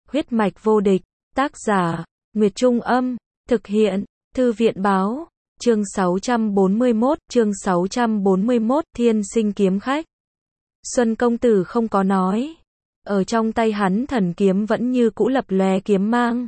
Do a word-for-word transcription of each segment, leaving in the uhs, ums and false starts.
Huyết mạch vô địch, tác giả, Nguyệt Trung Âm, thực hiện, Thư viện Báo, chương sáu trăm bốn mươi mốt, chương sáu trăm bốn mươi mốt, Thiên Sinh Kiếm Khách. Xuân công tử không có nói. Ở trong tay hắn thần kiếm vẫn như cũ lập lòe kiếm mang.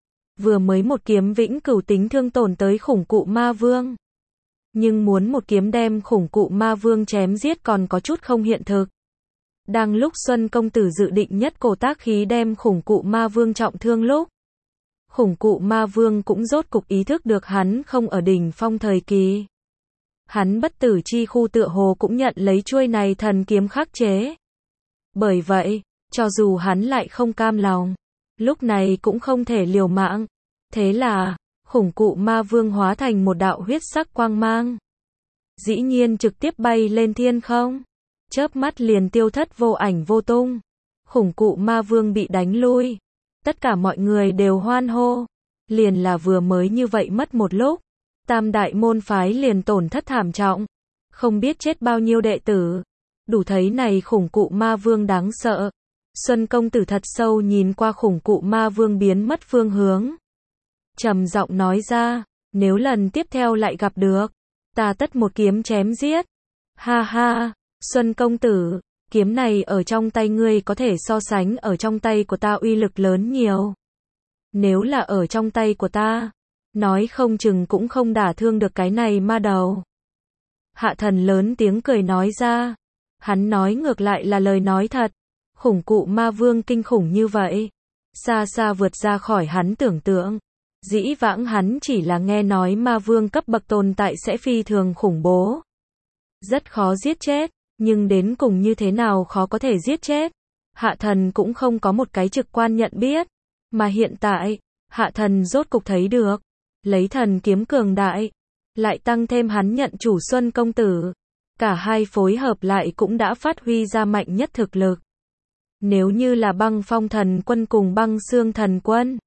Vừa mới một kiếm vĩnh cửu tính thương tổn tới khủng cụ ma vương. Nhưng muốn một kiếm đem khủng cụ ma vương chém giết còn có chút không hiện thực. Đang lúc Xuân công tử dự định nhất cổ tác khí đem khủng cụ ma vương trọng thương lúc. Khủng cụ ma vương cũng rốt cục ý thức được hắn không ở đỉnh phong thời kỳ. Hắn bất tử chi khu tựa hồ cũng nhận lấy chuôi này thần kiếm khắc chế. Bởi vậy, cho dù hắn lại không cam lòng, lúc này cũng không thể liều mạng. Thế là, khủng cụ ma vương hóa thành một đạo huyết sắc quang mang. Dĩ nhiên trực tiếp bay lên thiên không. Chớp mắt liền tiêu thất vô ảnh vô tung. Khủng cụ ma vương bị đánh lui. Tất cả mọi người đều hoan hô. Liền là vừa mới như vậy mất một lúc. Tam đại môn phái liền tổn thất thảm trọng. Không biết chết bao nhiêu đệ tử. Đủ thấy này khủng cụ ma vương đáng sợ. Xuân công tử thật sâu nhìn qua khủng cụ ma vương biến mất phương hướng. Trầm giọng nói ra, nếu lần tiếp theo lại gặp được, ta tất một kiếm chém giết. Ha ha, Xuân công tử, kiếm này ở trong tay ngươi có thể so sánh ở trong tay của ta uy lực lớn nhiều. Nếu là ở trong tay của ta, nói không chừng cũng không đả thương được cái này ma đầu. Hạ thần lớn tiếng cười nói ra, hắn nói ngược lại là lời nói thật. Khủng cụ ma vương kinh khủng như vậy, xa xa vượt ra khỏi hắn tưởng tượng. Dĩ vãng hắn chỉ là nghe nói ma vương cấp bậc tồn tại sẽ phi thường khủng bố. Rất khó giết chết, nhưng đến cùng như thế nào khó có thể giết chết. Hạ thần cũng không có một cái trực quan nhận biết. Mà hiện tại, hạ thần rốt cục thấy được. Lấy thần kiếm cường đại, lại tăng thêm hắn nhận chủ Xuân công tử. Cả hai phối hợp lại cũng đã phát huy ra mạnh nhất thực lực. Nếu như là băng phong thần quân cùng băng xương thần quân,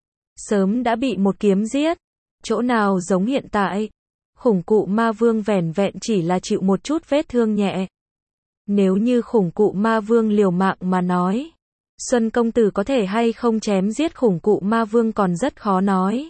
sớm đã bị một kiếm giết. Chỗ nào giống hiện tại, khủng cụ ma vương vẻn vẹn chỉ là chịu một chút vết thương nhẹ. Nếu như khủng cụ ma vương liều mạng mà nói, Xuân công tử có thể hay không chém giết khủng cụ ma vương còn rất khó nói.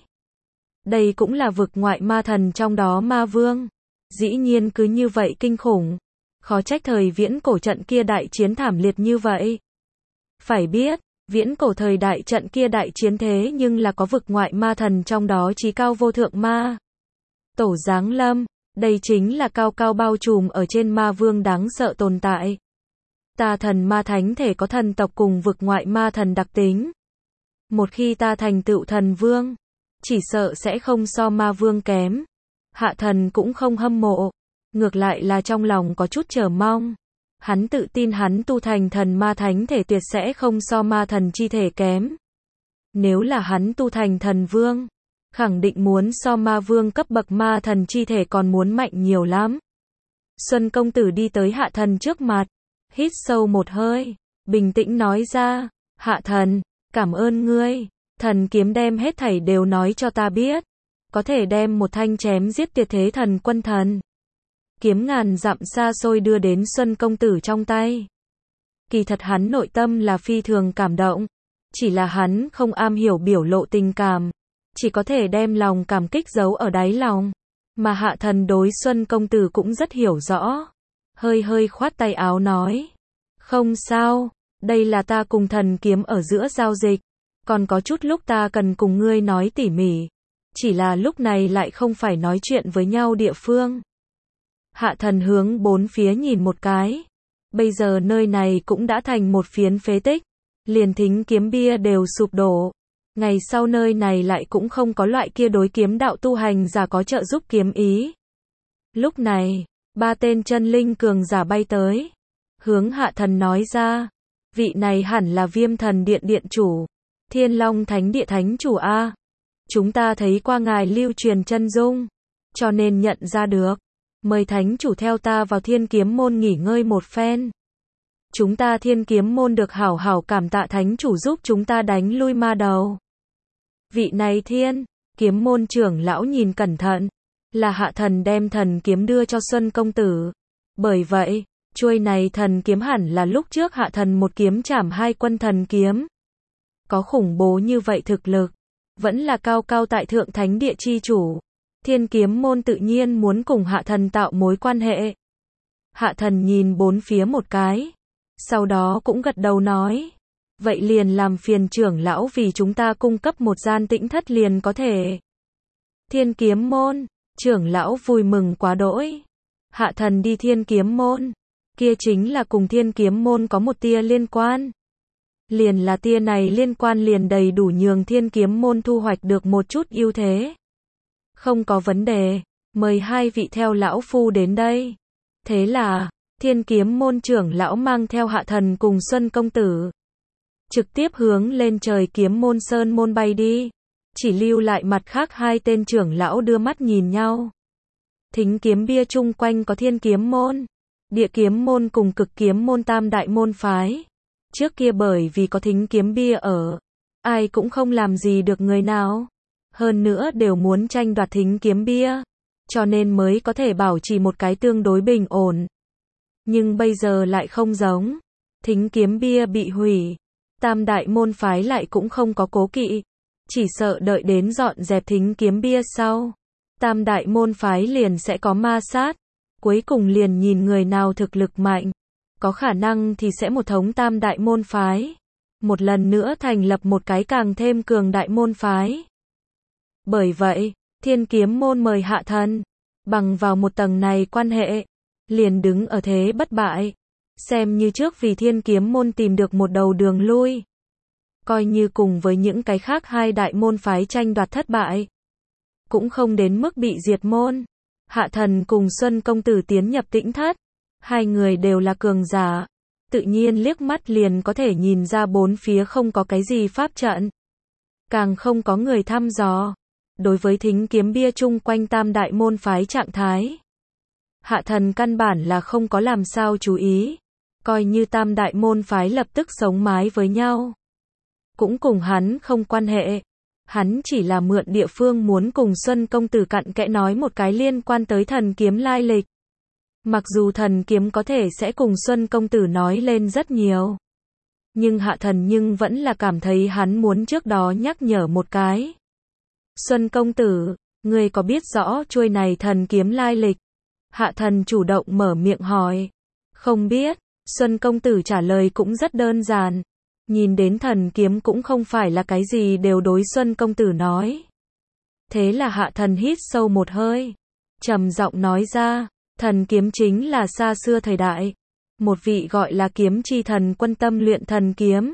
Đây cũng là vực ngoại ma thần trong đó ma vương. Dĩ nhiên cứ như vậy kinh khủng. Khó trách thời viễn cổ trận kia đại chiến thảm liệt như vậy. Phải biết, viễn cổ thời đại trận kia đại chiến thế nhưng là có vực ngoại ma thần trong đó chí cao vô thượng ma tổ giáng lâm, đây chính là cao cao bao trùm ở trên ma vương đáng sợ tồn tại. Ta thần ma thánh thể có thần tộc cùng vực ngoại ma thần đặc tính. Một khi ta thành tựu thần vương, chỉ sợ sẽ không so ma vương kém. Hạ thần cũng không hâm mộ, ngược lại là trong lòng có chút chờ mong. Hắn tự tin hắn tu thành thần ma thánh thể tuyệt sẽ không so ma thần chi thể kém. Nếu là hắn tu thành thần vương, khẳng định muốn so ma vương cấp bậc ma thần chi thể còn muốn mạnh nhiều lắm. Xuân công tử đi tới hạ thần trước mặt, hít sâu một hơi, bình tĩnh nói ra, hạ thần, cảm ơn ngươi, thần kiếm đem hết thảy đều nói cho ta biết, có thể đem một thanh chém giết tuyệt thế thần quân thần. Kiếm ngàn dặm xa xôi đưa đến Xuân công tử trong tay. Kỳ thật hắn nội tâm là phi thường cảm động, chỉ là hắn không am hiểu biểu lộ tình cảm, chỉ có thể đem lòng cảm kích giấu ở đáy lòng. Mà hạ thần đối Xuân công tử cũng rất hiểu rõ, hơi hơi khoát tay áo nói, không sao, đây là ta cùng thần kiếm ở giữa giao dịch, còn có chút lúc ta cần cùng ngươi nói tỉ mỉ, chỉ là lúc này lại không phải nói chuyện với nhau địa phương. Hạ thần hướng bốn phía nhìn một cái. Bây giờ nơi này cũng đã thành một phiến phế tích. Liền thính kiếm bia đều sụp đổ. Ngày sau nơi này lại cũng không có loại kia đối kiếm đạo tu hành giả có trợ giúp kiếm ý. Lúc này, ba tên chân linh cường giả bay tới. Hướng hạ thần nói ra. Vị này hẳn là Viêm thần điện điện chủ. Thiên Long thánh địa thánh chủ A. Chúng ta thấy qua ngài lưu truyền chân dung, cho nên nhận ra được. Mời thánh chủ theo ta vào thiên kiếm môn nghỉ ngơi một phen. Chúng ta thiên kiếm môn được hảo hảo cảm tạ thánh chủ giúp chúng ta đánh lui ma đầu. Vị này thiên kiếm môn trưởng lão nhìn cẩn thận, là hạ thần đem thần kiếm đưa cho Xuân công tử. Bởi vậy, chuôi này thần kiếm hẳn là lúc trước hạ thần một kiếm chảm hai quân thần kiếm. có khủng bố như vậy thực lực, vẫn là cao cao tại thượng thánh địa chi chủ. Thiên kiếm môn tự nhiên muốn cùng hạ thần tạo mối quan hệ. Hạ thần nhìn bốn phía một cái, sau đó cũng gật đầu nói. Vậy liền làm phiền trưởng lão vì chúng ta cung cấp một gian tĩnh thất liền có thể. Thiên kiếm môn, trưởng lão vui mừng quá đỗi. Hạ thần đi thiên kiếm môn, kia chính là cùng thiên kiếm môn có một tia liên quan. Liền là tia này liên quan liền đầy đủ nhường thiên kiếm môn thu hoạch được một chút ưu thế. Không có vấn đề, mời hai vị theo lão phu đến đây. Thế là, thiên kiếm môn trưởng lão mang theo hạ thần cùng Xuân công tử. Trực tiếp hướng lên trời kiếm môn sơn môn bay đi. Chỉ lưu lại mặt khác hai tên trưởng lão đưa mắt nhìn nhau. Thính kiếm bia chung quanh có thiên kiếm môn, địa kiếm môn cùng cực kiếm môn tam đại môn phái. Trước kia bởi vì có thính kiếm bia ở, ai cũng không làm gì được người nào. Hơn nữa đều muốn tranh đoạt thính kiếm bia, cho nên mới có thể bảo trì một cái tương đối bình ổn. Nhưng bây giờ lại không giống. Thính kiếm bia bị hủy, tam đại môn phái lại cũng không có cố kỵ. Chỉ sợ đợi đến dọn dẹp thính kiếm bia sau, tam đại môn phái liền sẽ có ma sát. Cuối cùng liền nhìn người nào thực lực mạnh. Có khả năng thì sẽ một thống tam đại môn phái. Một lần nữa thành lập một cái càng thêm cường đại môn phái. Bởi vậy, thiên kiếm môn mời hạ thần. Bằng vào một tầng này quan hệ, liền đứng ở thế bất bại. Xem như trước vì thiên kiếm môn tìm được một đầu đường lui. Coi như cùng với những cái khác hai đại môn phái tranh đoạt thất bại. Cũng không đến mức bị diệt môn. Hạ thần cùng Xuân công tử tiến nhập tĩnh thất. Hai người đều là cường giả. Tự nhiên liếc mắt liền có thể nhìn ra bốn phía không có cái gì pháp trận. Càng không có người thăm dò. Đối với thính kiếm bia chung quanh tam đại môn phái trạng thái, hạ thần căn bản là không có làm sao chú ý. Coi như tam đại môn phái lập tức sống mái với nhau. Cũng cùng hắn không quan hệ. Hắn chỉ là mượn địa phương muốn cùng Xuân công tử cặn kẽ nói một cái liên quan tới thần kiếm lai lịch. Mặc dù thần kiếm có thể sẽ cùng Xuân công tử nói lên rất nhiều. Nhưng hạ thần nhưng vẫn là cảm thấy hắn muốn trước đó nhắc nhở một cái. Xuân công tử, ngươi có biết rõ chuôi này thần kiếm lai lịch? Hạ thần chủ động mở miệng hỏi. Không biết, Xuân công tử trả lời cũng rất đơn giản. Nhìn đến thần kiếm cũng không phải là cái gì đều đối Xuân công tử nói. Thế là hạ thần hít sâu một hơi, trầm giọng nói ra, thần kiếm chính là xa xưa thời đại. Một vị gọi là kiếm chi thần quân tâm luyện thần kiếm.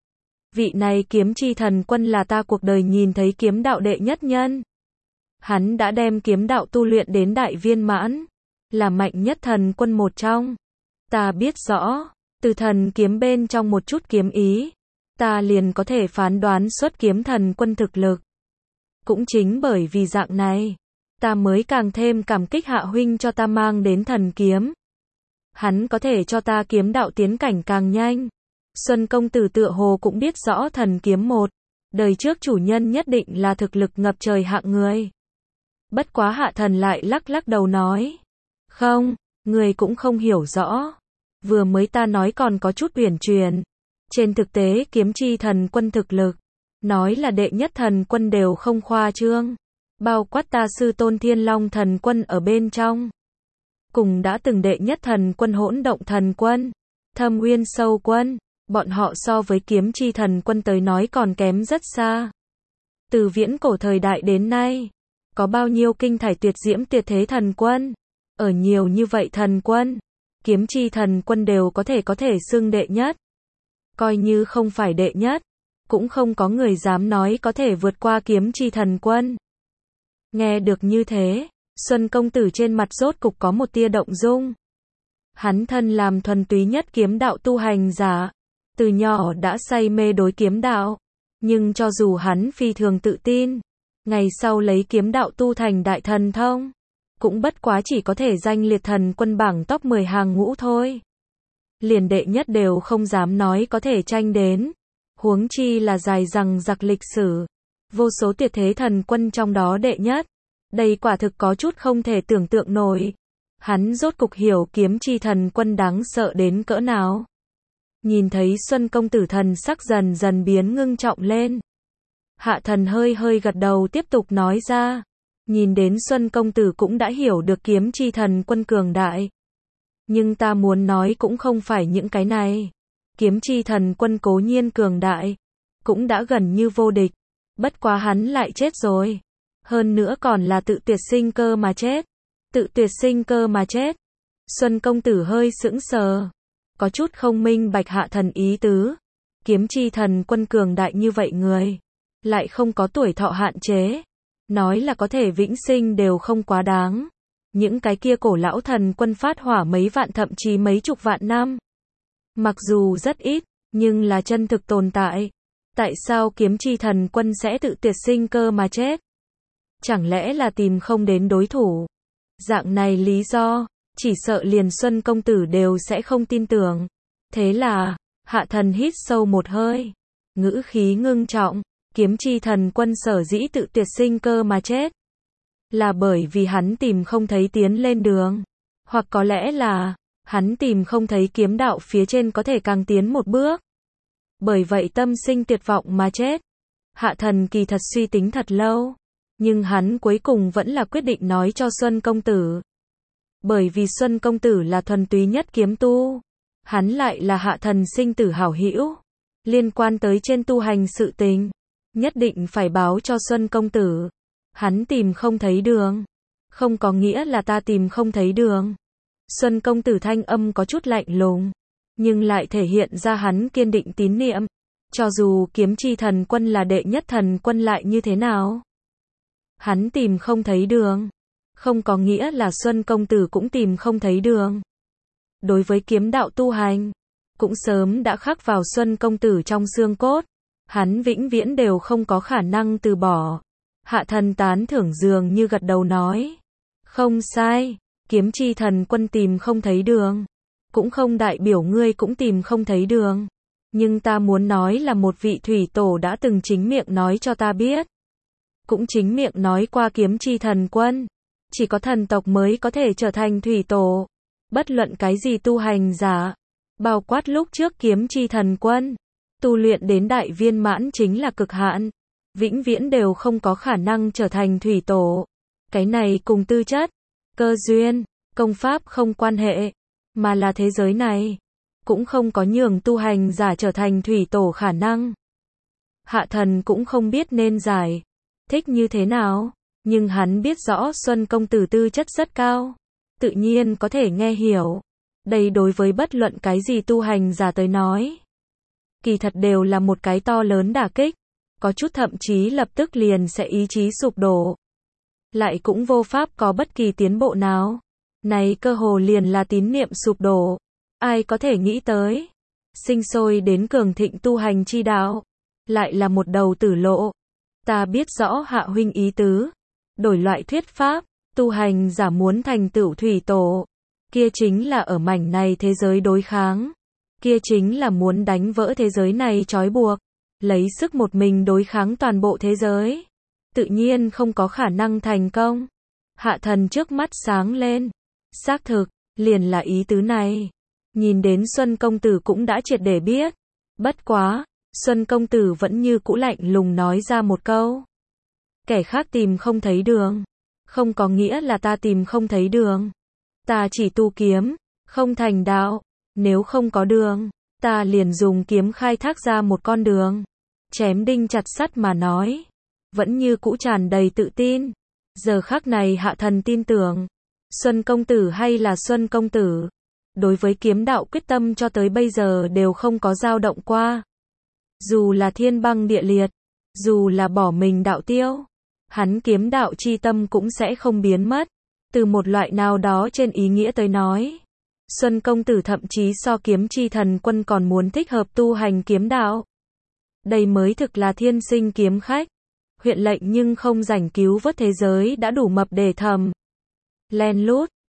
Vị này kiếm chi thần quân là ta cuộc đời nhìn thấy kiếm đạo đệ nhất nhân. Hắn đã đem kiếm đạo tu luyện đến đại viên mãn, là mạnh nhất thần quân một trong. Ta biết rõ, từ thần kiếm bên trong một chút kiếm ý, ta liền có thể phán đoán xuất kiếm thần quân thực lực. Cũng chính bởi vì dạng này, ta mới càng thêm cảm kích hạ huynh cho ta mang đến thần kiếm. Hắn có thể cho ta kiếm đạo tiến cảnh càng nhanh. Xuân công tử tựa hồ cũng biết rõ thần kiếm một đời trước chủ nhân nhất định là thực lực ngập trời hạng người. Bất quá hạ thần lại lắc lắc đầu nói. Không, người cũng không hiểu rõ. Vừa mới ta nói còn có chút uyển chuyển. Trên thực tế kiếm chi thần quân thực lực, nói là đệ nhất thần quân đều không khoa trương. Bao quát ta sư tôn Thiên Long thần quân ở bên trong. Cùng đã từng đệ nhất thần quân hỗn động thần quân, Thâm Uyên sâu quân, bọn họ so với kiếm chi thần quân tới nói còn kém rất xa. Từ viễn cổ thời đại đến nay, có bao nhiêu kinh thải tuyệt diễm tuyệt thế thần quân, ở nhiều như vậy thần quân, kiếm chi thần quân đều có thể có thể xưng đệ nhất. Coi như không phải đệ nhất, cũng không có người dám nói có thể vượt qua kiếm chi thần quân. Nghe được như thế, Xuân công tử trên mặt rốt cục có một tia động dung. Hắn thân làm thuần túy nhất kiếm đạo tu hành giả, từ nhỏ đã say mê đối kiếm đạo, nhưng cho dù hắn phi thường tự tin, ngày sau lấy kiếm đạo tu thành đại thần thông, cũng bất quá chỉ có thể danh liệt thần quân bảng top mười hàng ngũ thôi. Liền đệ nhất đều không dám nói có thể tranh đến, huống chi là dài dằng dặc lịch sử, vô số tuyệt thế thần quân trong đó đệ nhất. Đây quả thực có chút không thể tưởng tượng nổi. Hắn rốt cục hiểu kiếm chi thần quân đáng sợ đến cỡ nào. Nhìn thấy Xuân công tử thần sắc dần dần biến ngưng trọng lên. Hạ thần hơi hơi gật đầu tiếp tục nói ra. Nhìn đến Xuân công tử cũng đã hiểu được kiếm chi thần quân cường đại. Nhưng ta muốn nói cũng không phải những cái này. Kiếm chi thần quân cố nhiên cường đại, cũng đã gần như vô địch. Bất quá hắn lại chết rồi. Hơn nữa còn là tự tuyệt sinh cơ mà chết. Tự tuyệt sinh cơ mà chết. Xuân công tử hơi sững sờ. Có chút không minh bạch hạ thần ý tứ. Kiếm chi thần quân cường đại như vậy người. Lại không có tuổi thọ hạn chế. Nói là có thể vĩnh sinh đều không quá đáng. Những cái kia cổ lão thần quân phát hỏa mấy vạn thậm chí mấy chục vạn năm. Mặc dù rất ít, nhưng là chân thực tồn tại. Tại sao kiếm chi thần quân sẽ tự tuyệt sinh cơ mà chết? Chẳng lẽ là tìm không đến đối thủ? Dạng này lý do, chỉ sợ liền Xuân công tử đều sẽ không tin tưởng. Thế là, hạ thần hít sâu một hơi. Ngữ khí ngưng trọng, kiếm chi thần quân sở dĩ tự tuyệt sinh cơ mà chết. Là bởi vì hắn tìm không thấy tiến lên đường. Hoặc có lẽ là, hắn tìm không thấy kiếm đạo phía trên có thể càng tiến một bước. Bởi vậy tâm sinh tuyệt vọng mà chết. Hạ thần kỳ thật suy tính thật lâu. Nhưng hắn cuối cùng vẫn là quyết định nói cho Xuân công tử. Bởi vì Xuân công tử là thuần túy nhất kiếm tu. Hắn lại là hạ thần sinh tử hảo hữu. Liên quan tới trên tu hành sự tình. Nhất định phải báo cho Xuân công tử. Hắn tìm không thấy đường. Không có nghĩa là ta tìm không thấy đường. Xuân công tử thanh âm có chút lạnh lùng. Nhưng lại thể hiện ra hắn kiên định tín niệm. Cho dù kiếm chi thần quân là đệ nhất thần quân lại như thế nào. Hắn tìm không thấy đường. Không có nghĩa là Xuân công tử cũng tìm không thấy đường. Đối với kiếm đạo tu hành, cũng sớm đã khắc vào Xuân công tử trong xương cốt. Hắn vĩnh viễn đều không có khả năng từ bỏ. Hạ thần tán thưởng dường như gật đầu nói. Không sai, kiếm chi thần quân tìm không thấy đường. Cũng không đại biểu ngươi cũng tìm không thấy đường. Nhưng ta muốn nói là một vị thủy tổ đã từng chính miệng nói cho ta biết. Cũng chính miệng nói qua kiếm chi thần quân. Chỉ có thần tộc mới có thể trở thành thủy tổ. Bất luận cái gì tu hành giả. Bao quát lúc trước kiếm chi thần quân. Tu luyện đến đại viên mãn chính là cực hạn. Vĩnh viễn đều không có khả năng trở thành thủy tổ. Cái này cùng tư chất, cơ duyên, công pháp không quan hệ. Mà là thế giới này. Cũng không có nhường tu hành giả trở thành thủy tổ khả năng. Hạ thần cũng không biết nên giải thích như thế nào. Nhưng hắn biết rõ Xuân công tử tư chất rất cao. Tự nhiên có thể nghe hiểu. Đây đối với bất luận cái gì tu hành giả tới nói. Kỳ thật đều là một cái to lớn đả kích. Có chút thậm chí lập tức liền sẽ ý chí sụp đổ. Lại cũng vô pháp có bất kỳ tiến bộ nào. Này cơ hồ liền là tín niệm sụp đổ. Ai có thể nghĩ tới. Sinh sôi đến cường thịnh tu hành chi đạo. Lại là một đầu tử lộ. Ta biết rõ hạ huynh ý tứ. Đổi loại thuyết pháp. Tu hành giả muốn thành tựu thủy tổ. Kia chính là ở mảnh này thế giới đối kháng. Kia chính là muốn đánh vỡ thế giới này trói buộc. Lấy sức một mình đối kháng toàn bộ thế giới. Tự nhiên không có khả năng thành công. Hạ thần trước mắt sáng lên. Xác thực, liền là ý tứ này. Nhìn đến Xuân công tử cũng đã triệt để biết. Bất quá, Xuân công tử vẫn như cũ lạnh lùng nói ra một câu. Kẻ khác tìm không thấy đường. Không có nghĩa là ta tìm không thấy đường. Ta chỉ tu kiếm, không thành đạo. Nếu không có đường, ta liền dùng kiếm khai thác ra một con đường. Chém đinh chặt sắt mà nói. Vẫn như cũ tràn đầy tự tin. Giờ khắc này hạ thần tin tưởng. Xuân công tử hay là Xuân công tử. Đối với kiếm đạo quyết tâm cho tới bây giờ đều không có dao động qua. Dù là thiên băng địa liệt. Dù là bỏ mình đạo tiêu. Hắn kiếm đạo chi tâm cũng sẽ không biến mất. Từ một loại nào đó trên ý nghĩa tới nói. Xuân công tử thậm chí so kiếm chi thần quân còn muốn thích hợp tu hành kiếm đạo. Đây mới thực là thiên sinh kiếm khách. Huyện lệnh nhưng không rảnh cứu vớt thế giới đã đủ mập để thầm. Len lút,